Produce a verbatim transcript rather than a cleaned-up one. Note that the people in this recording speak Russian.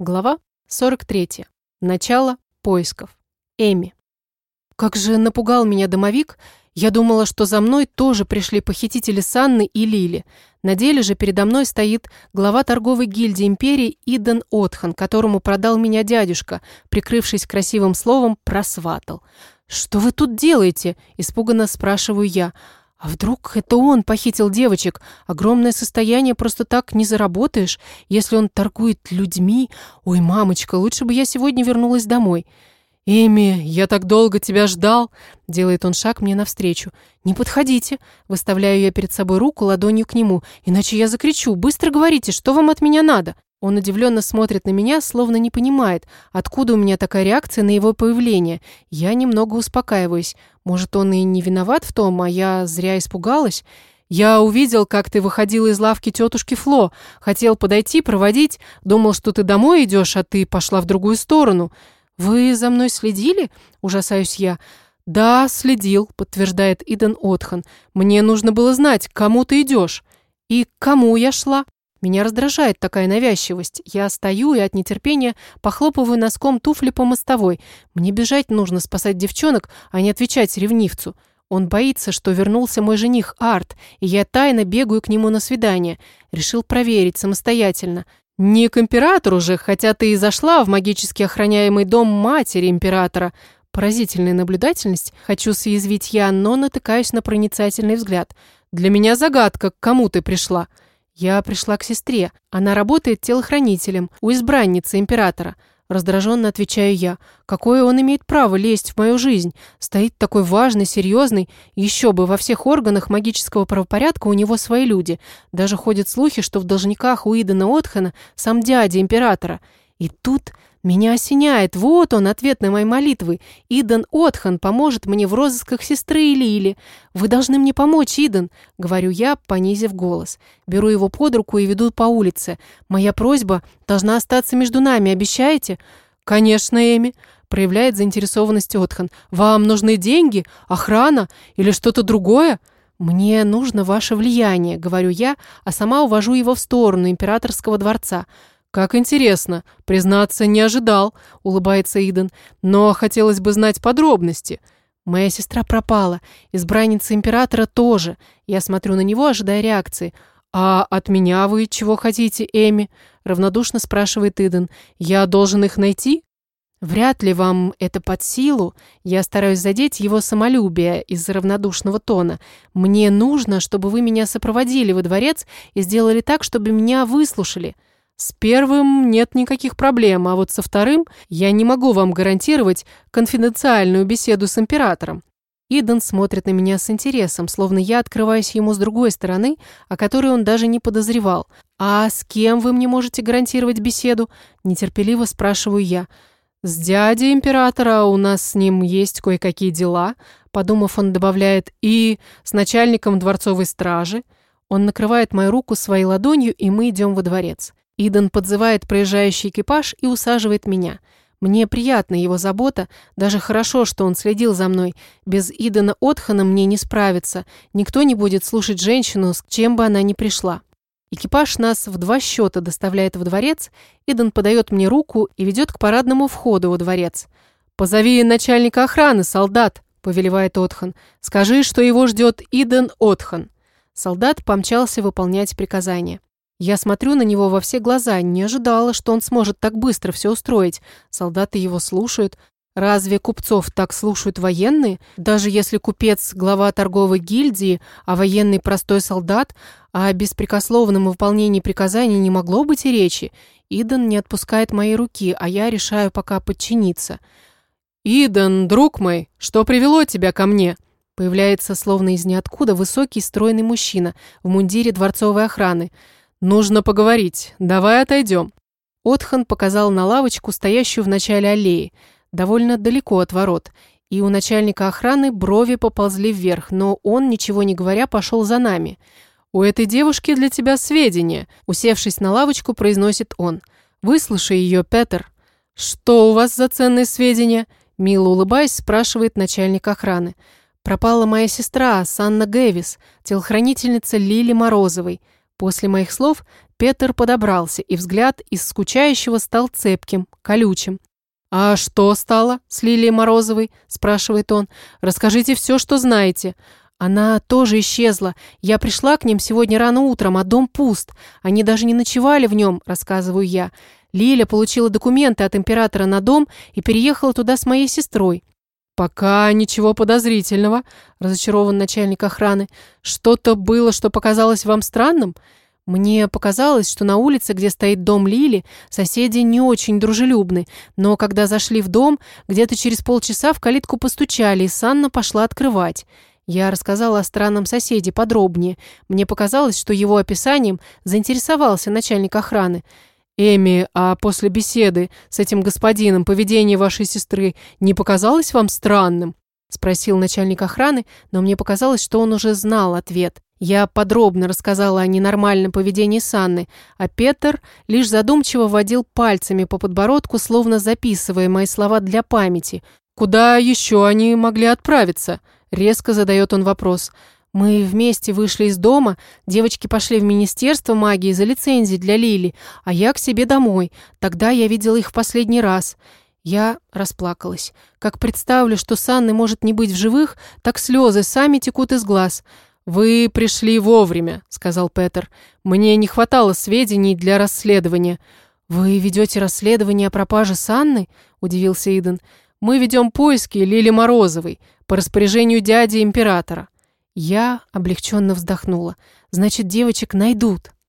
Глава сорок третья. Начало поисков. Эми. Как же напугал меня домовик. Я думала, что за мной тоже пришли похитители Санны и Лили. На деле же передо мной стоит глава торговой гильдии империи Иден Отхан, которому продал меня дядюшка, прикрывшись красивым словом «просватал». «Что вы тут делаете?» – испуганно спрашиваю я. А вдруг это он похитил девочек? Огромное состояние просто так не заработаешь, если он торгует людьми. Ой, мамочка, лучше бы я сегодня вернулась домой. «Эми, я так долго тебя ждал!» – делает он шаг мне навстречу. «Не подходите!» – выставляю я перед собой руку ладонью к нему. «Иначе я закричу. Быстро говорите, что вам от меня надо?» Он удивленно смотрит на меня, словно не понимает, откуда у меня такая реакция на его появление. Я немного успокаиваюсь. Может, он и не виноват в том, а я зря испугалась? «Я увидел, как ты выходила из лавки тетушки Фло. Хотел подойти, проводить. Думал, что ты домой идешь, а ты пошла в другую сторону». «Вы за мной следили?» – ужасаюсь я. «Да, следил», – подтверждает Иден Отхан. «Мне нужно было знать, к кому ты идешь». «И к кому я шла?» Меня раздражает такая навязчивость. Я стою и от нетерпения похлопываю носком туфли по мостовой. Мне бежать нужно спасать девчонок, а не отвечать ревнивцу. Он боится, что вернулся мой жених Арт, и я тайно бегаю к нему на свидание. Решил проверить самостоятельно. Не к императору же, хотя ты и зашла в магически охраняемый дом матери императора. Поразительная наблюдательность. Хочу съязвить я, но натыкаюсь на проницательный взгляд. Для меня загадка, к кому ты пришла. Я пришла к сестре. Она работает телохранителем у избранницы императора. Раздраженно отвечаю я. Какое он имеет право лезть в мою жизнь? Стоит такой важный, серьезный. Еще бы, во всех органах магического правопорядка у него свои люди. Даже ходят слухи, что в должниках у Идена Отхана сам дядя императора. И тут меня осеняет. Вот он, ответ на мои молитвы. Иден Отхан поможет мне в розысках сестры и Лили. Вы должны мне помочь, Иден, говорю я, понизив голос. Беру его под руку и веду по улице. Моя просьба должна остаться между нами, обещаете? Конечно, Эми, проявляет заинтересованность Отхан. Вам нужны деньги, охрана или что-то другое? Мне нужно ваше влияние, говорю я, а сама увожу его в сторону императорского дворца. «Как интересно. Признаться, не ожидал», – улыбается Иден. «Но хотелось бы знать подробности». «Моя сестра пропала. Избранница императора тоже». Я смотрю на него, ожидая реакции. «А от меня вы чего хотите, Эми?» – равнодушно спрашивает Иден. «Я должен их найти?» «Вряд ли вам это под силу. Я стараюсь задеть его самолюбие из-за равнодушного тона. Мне нужно, чтобы вы меня сопроводили во дворец и сделали так, чтобы меня выслушали». «С первым нет никаких проблем, а вот со вторым я не могу вам гарантировать конфиденциальную беседу с императором». Иден смотрит на меня с интересом, словно я открываюсь ему с другой стороны, о которой он даже не подозревал. «А с кем вы мне можете гарантировать беседу?» – нетерпеливо спрашиваю я. «С дядей императора, у нас с ним есть кое-какие дела», – подумав, он добавляет, «и с начальником дворцовой стражи». Он накрывает мою руку своей ладонью, и мы идем во дворец. Иден подзывает проезжающий экипаж и усаживает меня. Мне приятна его забота, даже хорошо, что он следил за мной. Без Идена Отхана мне не справиться. Никто не будет слушать женщину, с чем бы она ни пришла. Экипаж нас в два счета доставляет в дворец. Иден подает мне руку и ведет к парадному входу во дворец. «Позови начальника охраны, солдат», – повелевает Отхан. «Скажи, что его ждет Иден Отхан». Солдат помчался выполнять приказание. Я смотрю на него во все глаза, не ожидала, что он сможет так быстро все устроить. Солдаты его слушают. Разве купцов так слушают военные? Даже если купец – глава торговой гильдии, а военный – простой солдат, а о беспрекословном выполнении приказаний не могло быть и речи. Иден не отпускает моей руки, а я решаю пока подчиниться. «Иден, друг мой, что привело тебя ко мне?» Появляется, словно из ниоткуда, высокий стройный мужчина в мундире дворцовой охраны. «Нужно поговорить. Давай отойдем». Отхан показал на лавочку, стоящую в начале аллеи, довольно далеко от ворот, и у начальника охраны брови поползли вверх, но он, ничего не говоря, пошел за нами. «У этой девушки для тебя сведения», – усевшись на лавочку, произносит он. «Выслушай ее, Петер». «Что у вас за ценные сведения?» – мило улыбаясь, спрашивает начальник охраны. «Пропала моя сестра, Санна Гэвис, телохранительница Лили Морозовой». После моих слов Петер подобрался, и взгляд из скучающего стал цепким, колючим. «А что стало с Лилией Морозовой?» – спрашивает он. «Расскажите все, что знаете». «Она тоже исчезла. Я пришла к ним сегодня рано утром, а дом пуст. Они даже не ночевали в нем», – рассказываю я. «Лиля получила документы от императора на дом и переехала туда с моей сестрой». «Пока ничего подозрительного», – разочарован начальник охраны. «Что-то было, что показалось вам странным?» Мне показалось, что на улице, где стоит дом Лили, соседи не очень дружелюбны, но когда зашли в дом, где-то через полчаса в калитку постучали, и Санна пошла открывать. Я рассказала о странном соседе подробнее. Мне показалось, что его описанием заинтересовался начальник охраны. «Эми, а после беседы с этим господином поведение вашей сестры не показалось вам странным?» – спросил начальник охраны, но мне показалось, что он уже знал ответ. Я подробно рассказала о ненормальном поведении Санны, а Петер лишь задумчиво водил пальцами по подбородку, словно записывая мои слова для памяти. «Куда еще они могли отправиться?» – резко задает он вопрос. «Мы вместе вышли из дома, девочки пошли в Министерство магии за лицензией для Лили, а я к себе домой. Тогда я видела их в последний раз». Я расплакалась. Как представлю, что с Анной может не быть в живых, так слезы сами текут из глаз. «Вы пришли вовремя», — сказал Петер. «Мне не хватало сведений для расследования». «Вы ведете расследование о пропаже Санны?» — удивился Иден. «Мы ведем поиски Лили Морозовой по распоряжению дяди императора». Я облегченно вздохнула. «Значит, девочек найдут».